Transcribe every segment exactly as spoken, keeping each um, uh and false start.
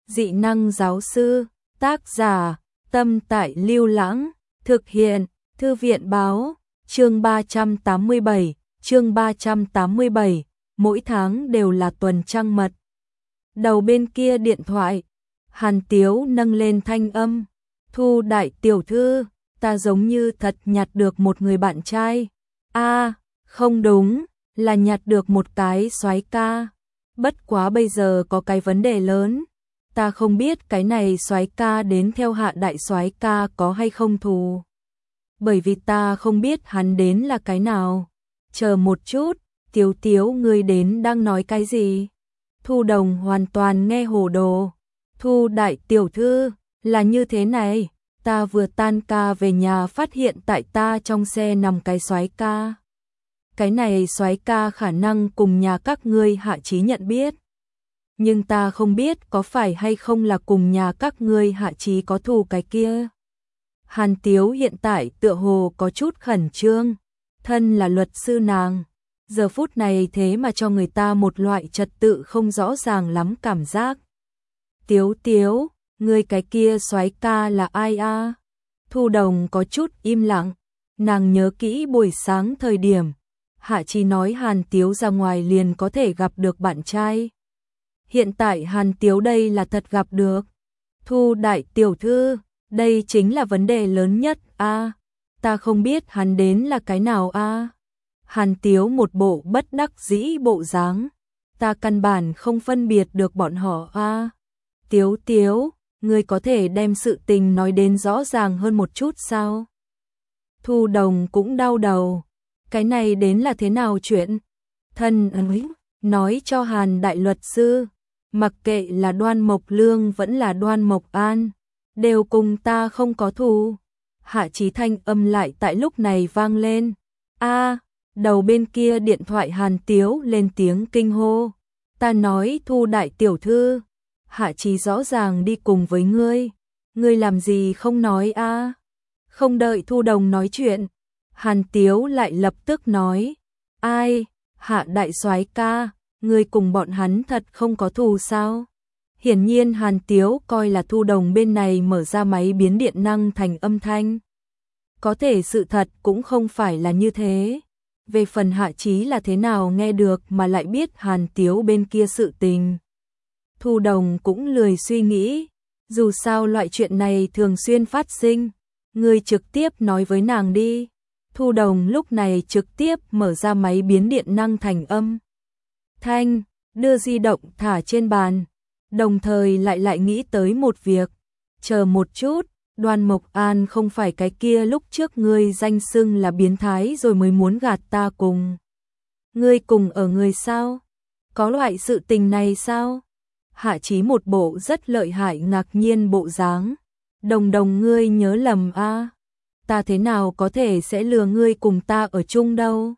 Dị năng giáo sư, tác giả, Tâm Tại Lưu Lãng, thực hiện, Thư viện báo, chương ba trăm tám mươi bảy, chương ba trăm tám mươi bảy, mỗi tháng đều là tuần trăng mật. Đầu bên kia điện thoại, Hàn Tiếu nâng lên thanh âm, Thu đại tiểu thư, ta giống như thật nhặt được một người bạn trai. A, à, không đúng, là nhặt được một cái soái ca. Bất quá bây giờ có cái vấn đề lớn, ta không biết cái này soái ca đến theo Hạ đại soái ca có hay không thù. Bởi vì ta không biết hắn đến là cái nào. Chờ một chút, Tiếu Tiếu ngươi đến đang nói cái gì? Thu Đồng hoàn toàn nghe hồ đồ. Thu đại tiểu thư, là như thế này, ta vừa tan ca về nhà phát hiện tại ta trong xe nằm cái soái ca. Cái này soái ca khả năng cùng nhà các ngươi Hạ Chí nhận biết. Nhưng ta không biết có phải hay không là cùng nhà các ngươi Hạ Chí có thù cái kia. Hàn Tiếu hiện tại tựa hồ có chút khẩn trương, thân là luật sư nàng, giờ phút này thế mà cho người ta một loại trật tự không rõ ràng lắm cảm giác. Tiếu Tiếu, ngươi cái kia soái ca là ai a? Thu Đồng có chút im lặng, nàng nhớ kỹ buổi sáng thời điểm Hạ Chí nói Hàn Tiếu ra ngoài liền có thể gặp được bạn trai. Hiện tại Hàn Tiếu đây là thật gặp được. Thu đại tiểu thư, đây chính là vấn đề lớn nhất a. À, ta không biết hắn đến là cái nào a. À. Hàn Tiếu một bộ bất đắc dĩ bộ dáng, ta căn bản không phân biệt được bọn họ a. À. Tiếu Tiếu, ngươi có thể đem sự tình nói đến rõ ràng hơn một chút sao? Thu Đồng cũng đau đầu, cái này đến là thế nào chuyện? Thân ấy nói cho Hàn đại luật sư, mặc kệ là Đoan Mộc Lương vẫn là Đoan Mộc An, đều cùng ta không có thù. Hạ Chí thanh âm lại tại lúc này vang lên. A, à, đầu bên kia điện thoại Hàn Tiếu lên tiếng kinh hô. Ta nói Thu đại tiểu thư, Hạ Chí rõ ràng đi cùng với ngươi, ngươi làm gì không nói a? À? Không đợi Thu Đồng nói chuyện, Hàn Tiếu lại lập tức nói, ai, Hạ đại soái ca, ngươi cùng bọn hắn thật không có thù sao? Hiển nhiên Hàn Tiếu coi là Thu Đồng bên này mở ra máy biến điện năng thành âm thanh. Có thể sự thật cũng không phải là như thế. Về phần Hạ Chí là thế nào nghe được mà lại biết Hàn Tiếu bên kia sự tình. Thu Đồng cũng lười suy nghĩ, dù sao loại chuyện này thường xuyên phát sinh, ngươi trực tiếp nói với nàng đi. Thu Đồng lúc này trực tiếp mở ra máy biến điện năng thành âm thanh, đưa di động thả trên bàn, đồng thời lại lại nghĩ tới một việc. Chờ một chút, Đoan Mộc An không phải cái kia lúc trước ngươi danh xưng là biến thái rồi mới muốn gạt ta cùng. Ngươi cùng ở người sao? Có loại sự tình này sao? Hạ Chí một bộ rất lợi hại ngạc nhiên bộ dáng. Đồng Đồng ngươi nhớ lầm a? À? Ta thế nào có thể sẽ lừa ngươi cùng ta ở chung đâu?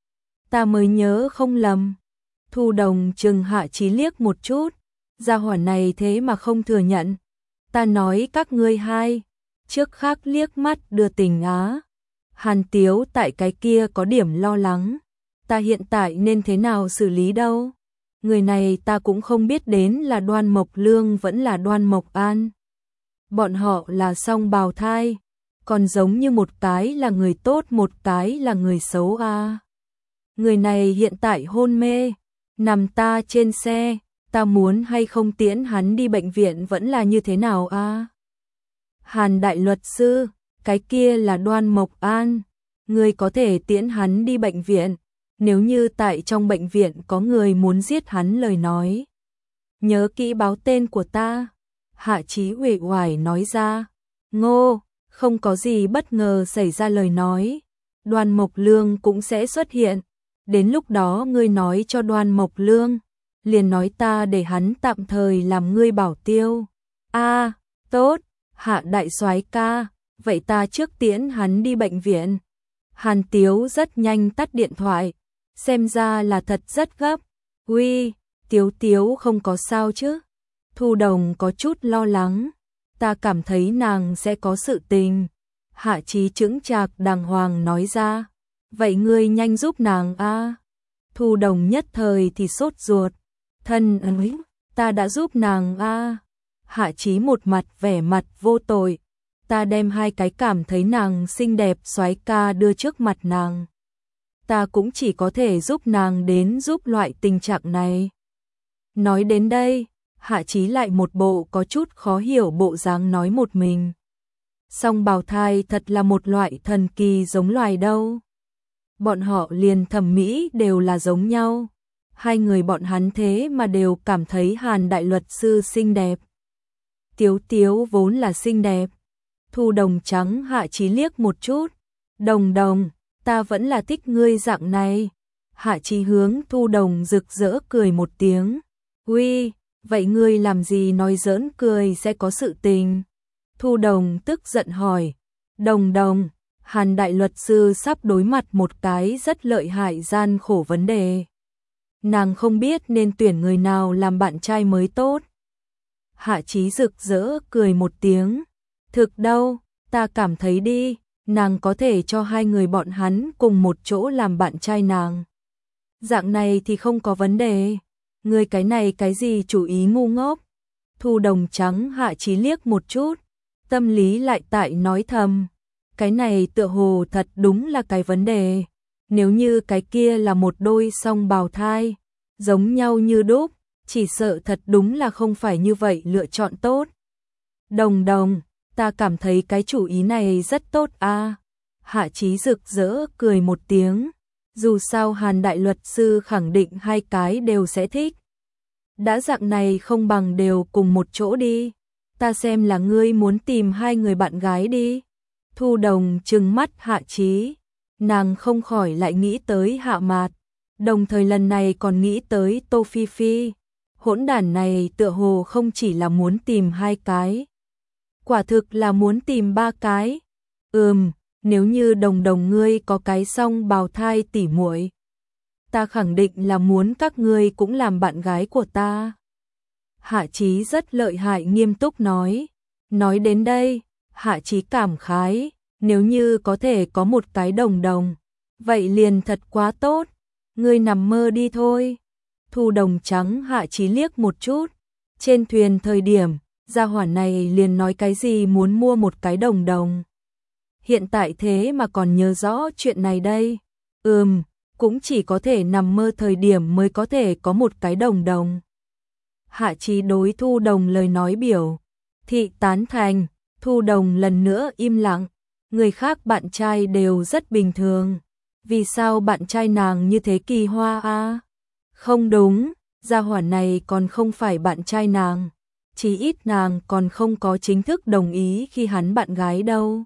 Ta mới nhớ không lầm. Thu Đồng chừng Hạ Chí liếc một chút, gia hỏa này thế mà không thừa nhận. Ta nói các ngươi hai, trước khác liếc mắt đưa tình á. Hàn Tiếu tại cái kia có điểm lo lắng, ta hiện tại nên thế nào xử lý đâu? Người này ta cũng không biết đến là Đoan Mộc Lương vẫn là Đoan Mộc An. Bọn họ là song bào thai, còn giống như một cái là người tốt một cái là người xấu a. À. Người này hiện tại hôn mê, nằm ta trên xe, ta muốn hay không tiễn hắn đi bệnh viện vẫn là như thế nào a? À? Hàn đại luật sư, cái kia là Đoan Mộc An, ngươi có thể tiễn hắn đi bệnh viện, nếu như tại trong bệnh viện có người muốn giết hắn lời nói. Nhớ kỹ báo tên của ta. Hạ Chí uể oải nói ra. Ngô, không có gì bất ngờ xảy ra lời nói, Đoan Mộc Lương cũng sẽ xuất hiện. Đến lúc đó ngươi nói cho Đoan Mộc Lương, liền nói ta để hắn tạm thời làm ngươi bảo tiêu. A, à, tốt, Hạ đại soái ca, vậy ta trước tiễn hắn đi bệnh viện. Hàn Tiếu rất nhanh tắt điện thoại, xem ra là thật rất gấp. Uy, Tiếu Tiếu không có sao chứ? Thu Đồng có chút lo lắng, ta cảm thấy nàng sẽ có sự tình. Hạ Chí chững chạc đàng hoàng nói ra, vậy ngươi nhanh giúp nàng a. À. Thu Đồng nhất thời thì sốt ruột, thân ấy, ta đã giúp nàng a. À. Hạ Chí một mặt vẻ mặt vô tội. Ta đem hai cái cảm thấy nàng xinh đẹp soái ca đưa trước mặt nàng. Ta cũng chỉ có thể giúp nàng đến giúp loại tình trạng này. Nói đến đây, Hạ Chí lại một bộ có chút khó hiểu bộ dáng nói một mình. Song bào thai thật là một loại thần kỳ giống loài đâu. Bọn họ liền thẩm mỹ đều là giống nhau. Hai người bọn hắn thế mà đều cảm thấy Hàn đại luật sư xinh đẹp. Tiếu Tiếu vốn là xinh đẹp. Thu Đồng trắng Hạ Chí liếc một chút. Đồng Đồng, ta vẫn là thích ngươi dạng này. Hạ Chí hướng Thu Đồng rực rỡ cười một tiếng. Uy, vậy ngươi làm gì nói giỡn cười sẽ có sự tình? Thu Đồng tức giận hỏi. Đồng Đồng, Hàn đại luật sư sắp đối mặt một cái rất lợi hại gian khổ vấn đề. Nàng không biết nên tuyển người nào làm bạn trai mới tốt. Hạ Chí rực rỡ cười một tiếng. Thực đâu, ta cảm thấy đi, nàng có thể cho hai người bọn hắn cùng một chỗ làm bạn trai nàng. Dạng này thì không có vấn đề. Ngươi cái này cái gì chủ ý ngu ngốc. Thu Đồng trắng Hạ Chí liếc một chút. Tâm lý lại tại nói thầm. Cái này tựa hồ thật đúng là cái vấn đề. Nếu như cái kia là một đôi song bào thai, giống nhau như đúc, chỉ sợ thật đúng là không phải như vậy lựa chọn tốt. Đồng Đồng, ta cảm thấy cái chủ ý này rất tốt a. Hạ Chí rực rỡ cười một tiếng. Dù sao Hàn đại luật sư khẳng định hai cái đều sẽ thích. Đã dạng này không bằng đều cùng một chỗ đi. Ta xem là ngươi muốn tìm hai người bạn gái đi. Thu Đồng trừng mắt Hạ Chí. Nàng không khỏi lại nghĩ tới Hạ Mạt. Đồng thời lần này còn nghĩ tới Tô Phi Phi. Hỗn đản này tựa hồ không chỉ là muốn tìm hai cái. Quả thực là muốn tìm ba cái. Ừm, nếu như Đồng Đồng ngươi có cái song bào thai tỉ muội, ta khẳng định là muốn các ngươi cũng làm bạn gái của ta. Hạ Chí rất lợi hại nghiêm túc nói. Nói đến đây, Hạ Chí cảm khái, nếu như có thể có một cái Đồng Đồng, vậy liền thật quá tốt. Ngươi nằm mơ đi thôi. Thu Đồng trắng Hạ Chí liếc một chút. Trên thuyền thời điểm, gia hỏa này liền nói cái gì muốn mua một cái Đồng Đồng. Hiện tại thế mà còn nhớ rõ chuyện này đây. Ừm, cũng chỉ có thể nằm mơ thời điểm mới có thể có một cái Đồng Đồng. Hạ Chí đối Thu Đồng lời nói biểu thị tán thành. Thu Đồng lần nữa im lặng. Người khác bạn trai đều rất bình thường. Vì sao bạn trai nàng như thế kỳ hoa a? Không đúng, gia hỏa này còn không phải bạn trai nàng. Chí ít nàng còn không có chính thức đồng ý khi hắn bạn gái đâu.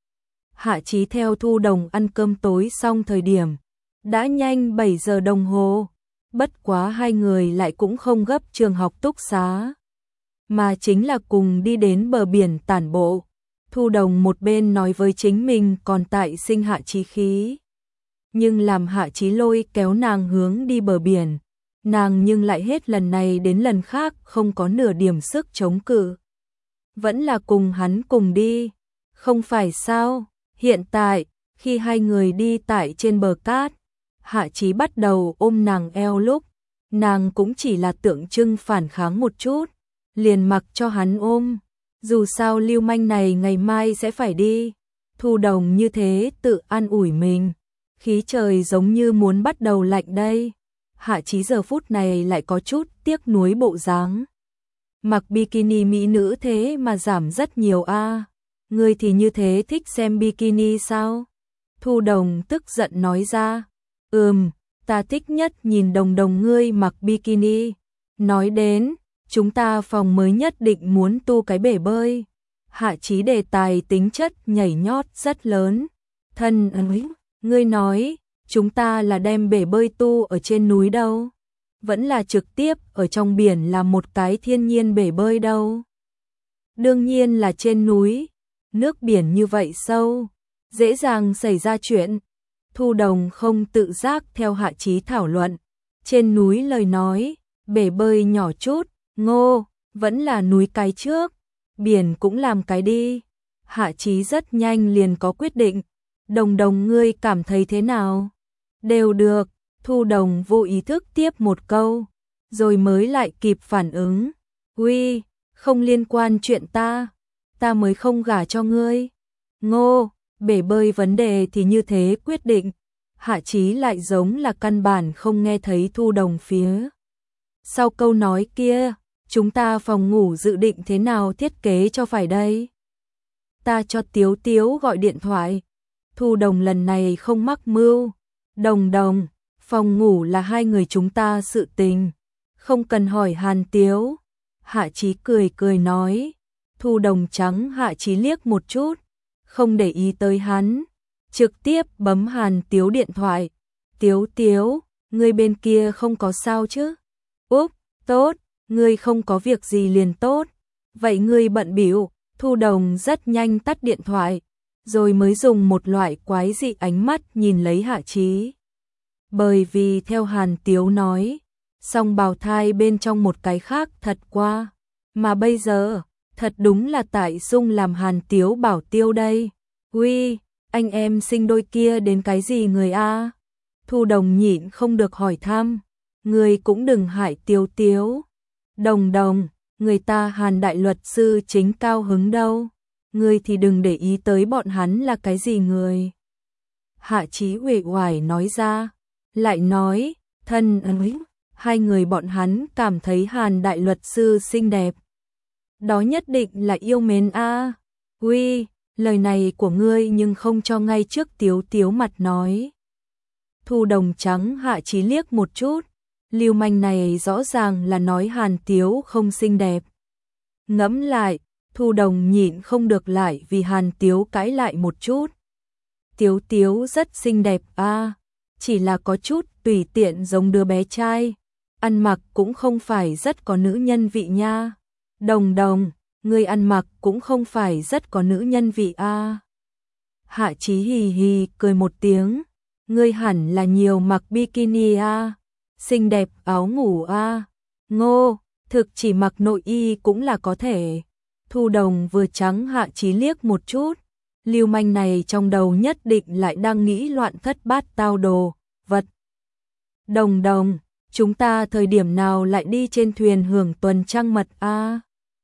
Hạ Chí theo Thu Đồng ăn cơm tối xong thời điểm. Đã nhanh bảy giờ đồng hồ. Bất quá hai người lại cũng không gấp trường học túc xá. Mà chính là cùng đi đến bờ biển tản bộ. Thu Đồng một bên nói với chính mình còn tại sinh Hạ Chí khí. Nhưng làm Hạ Chí lôi kéo nàng hướng đi bờ biển. Nàng nhưng lại hết lần này đến lần khác không có nửa điểm sức chống cự. Vẫn là cùng hắn cùng đi. Không phải sao? Hiện tại, khi hai người đi tại trên bờ cát, Hạ Chí bắt đầu ôm nàng eo lúc, nàng cũng chỉ là tượng trưng phản kháng một chút, liền mặc cho hắn ôm. Dù sao lưu manh này ngày mai sẽ phải đi. Thu Đồng như thế tự an ủi mình. Khí trời giống như muốn bắt đầu lạnh đây. Hạ Chí giờ phút này lại có chút tiếc nuối bộ dáng. Mặc bikini mỹ nữ thế mà giảm rất nhiều a. À. Ngươi thì như thế thích xem bikini sao? Thu Đồng tức giận nói ra. Ừm, ta thích nhất nhìn Đồng Đồng ngươi mặc bikini. Nói đến, chúng ta phòng mới nhất định muốn tu cái bể bơi. Hạ Chí đề tài tính chất nhảy nhót rất lớn. Thân ấy, ngươi nói, chúng ta là đem bể bơi tu ở trên núi đâu? Vẫn là trực tiếp ở trong biển làm một cái thiên nhiên bể bơi đâu? Đương nhiên là trên núi. Nước biển như vậy sâu, dễ dàng xảy ra chuyện. Thu Đồng không tự giác theo Hạ Chí thảo luận. Trên núi lời nói, bể bơi nhỏ chút, ngô, vẫn là núi cái trước. Biển cũng làm cái đi. Hạ Chí rất nhanh liền có quyết định. Đồng Đồng ngươi cảm thấy thế nào? Đều được. Thu Đồng vô ý thức tiếp một câu, rồi mới lại kịp phản ứng. Uy, Không liên quan chuyện ta, ta mới không gả cho ngươi. Ngô, bể bơi vấn đề thì như thế quyết định. Hạ Chí lại giống là căn bản không nghe thấy Thu Đồng phía sau câu nói kia, chúng ta phòng ngủ dự định thế nào thiết kế cho phải đây? Ta cho Tiếu Tiếu gọi điện thoại. Thu Đồng lần này không mắc mưu. Đồng Đồng, phòng ngủ là hai người chúng ta sự tình, không cần hỏi Hàn Tiếu. Hạ Chí cười cười nói. Thu Đồng trắng Hạ Chí liếc một chút, không để ý tới hắn, trực tiếp bấm Hàn Tiếu điện thoại. Tiếu Tiếu, ngươi bên kia không có sao chứ? Úp, tốt, ngươi không có việc gì liền tốt. Vậy ngươi bận bịu. Thu Đồng rất nhanh tắt điện thoại, rồi mới dùng một loại quái dị ánh mắt nhìn lấy Hạ Chí. Bởi vì theo Hàn Tiếu nói, song bào thai bên trong một cái khác thật qua, mà bây giờ, thật đúng là tại Dung làm Hàn Tiếu bảo tiêu đây. Uy, anh em sinh đôi kia đến cái gì người a? Thu Đồng nhịn không được hỏi thăm. Người cũng đừng hại Tiếu Tiếu. Đồng Đồng, người ta Hàn đại luật sư chính cao hứng đâu. Người thì đừng để ý tới bọn hắn là cái gì người. Hạ Chí uể oải nói ra, lại nói, thân ơi, hai người bọn hắn cảm thấy Hàn đại luật sư xinh đẹp. Đó nhất định là yêu mến a. Uy, lời này của ngươi nhưng không cho ngay trước Tiếu Tiếu mặt nói. Thu Đồng trắng Hạ Chí liếc một chút, lưu manh này rõ ràng là nói Hàn Tiếu không xinh đẹp. Ngẫm lại, Thu Đồng nhịn không được lại vì Hàn Tiếu cãi lại một chút. Tiếu Tiếu rất xinh đẹp a, chỉ là có chút tùy tiện giống đứa bé trai, ăn mặc cũng không phải rất có nữ nhân vị nha. Đồng Đồng, người ăn mặc cũng không phải rất có nữ nhân vị a. Hạ Chí hì hì cười một tiếng, ngươi hẳn là nhiều mặc bikini a, xinh đẹp áo ngủ a. Ngô, thực chỉ mặc nội y cũng là có thể. Thu Đồng vừa trắng Hạ Chí liếc một chút, lưu manh này trong đầu nhất định lại đang nghĩ loạn thất bát tao đồ vật. Đồng Đồng, chúng ta thời điểm nào lại đi trên thuyền hưởng tuần trăng mật a?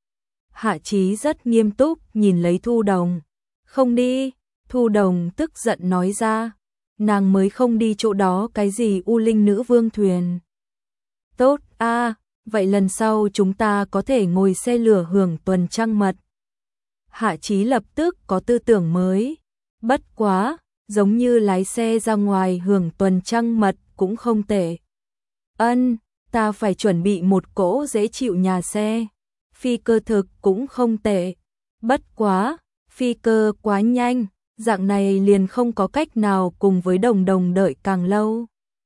Hạ Chí rất nghiêm túc nhìn lấy Thu Đồng. Không đi. Thu Đồng tức giận nói ra, nàng mới không đi chỗ đó cái gì U Linh Nữ Vương thuyền. Tốt a, vậy lần sau chúng ta có thể ngồi xe lửa hưởng tuần trăng mật. Hạ Chí lập tức có tư tưởng mới. Bất quá, giống như lái xe ra ngoài hưởng tuần trăng mật cũng không tệ. Ân, ta phải chuẩn bị một cỗ dễ chịu nhà xe. Phi cơ thực cũng không tệ. Bất quá, phi cơ quá nhanh, dạng này liền không có cách nào cùng với Đồng Đồng đợi càng lâu.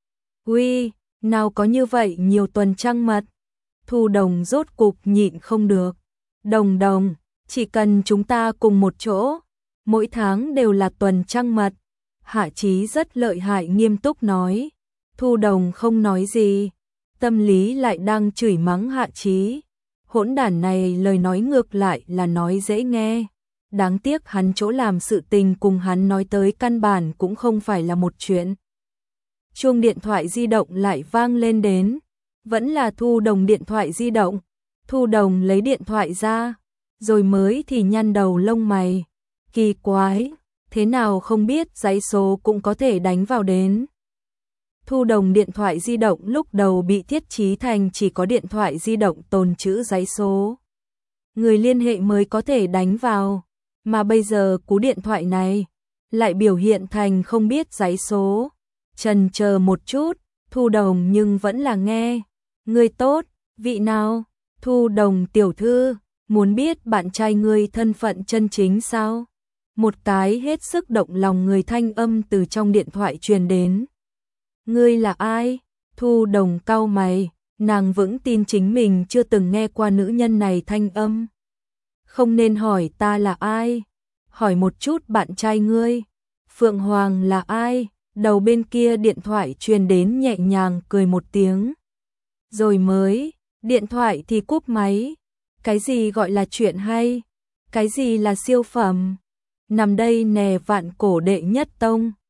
Uy, nào có như vậy nhiều tuần trăng mật. Thu Đồng rốt cục nhịn không được. Đồng Đồng, chỉ cần chúng ta cùng một chỗ, mỗi tháng đều là tuần trăng mật. Hạ Chí rất lợi hại nghiêm túc nói. Thu Đồng không nói gì, tâm lý lại đang chửi mắng Hạ Chí. Hỗn đản này lời nói ngược lại là nói dễ nghe. Đáng tiếc hắn chỗ làm sự tình cùng hắn nói tới căn bản cũng không phải là một chuyện. Chuông điện thoại di động lại vang lên đến. Vẫn là Thu Đồng điện thoại di động. Thu Đồng lấy điện thoại ra, rồi mới thì nhăn đầu lông mày. Kỳ quái, thế nào không biết dãy số cũng có thể đánh vào đến. Thu Đồng điện thoại di động lúc đầu bị thiết trí thành chỉ có điện thoại di động tồn chữ dãy số. Người liên hệ mới có thể đánh vào, mà bây giờ cú điện thoại này lại biểu hiện thành không biết dãy số. Chần chờ một chút, Thu Đồng nhưng vẫn là nghe. Người tốt, vị nào? Thu Đồng tiểu thư, muốn biết bạn trai ngươi thân phận chân chính sao? Một cái hết sức động lòng người thanh âm từ trong điện thoại truyền đến. Ngươi là ai? Thu Đồng cau mày, nàng vững tin chính mình chưa từng nghe qua nữ nhân này thanh âm. Không nên hỏi ta là ai, hỏi một chút bạn trai ngươi. Phượng Hoàng là ai? Đầu bên kia điện thoại truyền đến nhẹ nhàng cười một tiếng. Rồi mới, điện thoại thì cúp máy. Cái gì gọi là chuyện hay? Cái gì là siêu phẩm? Nằm đây nè vạn cổ đệ nhất tông.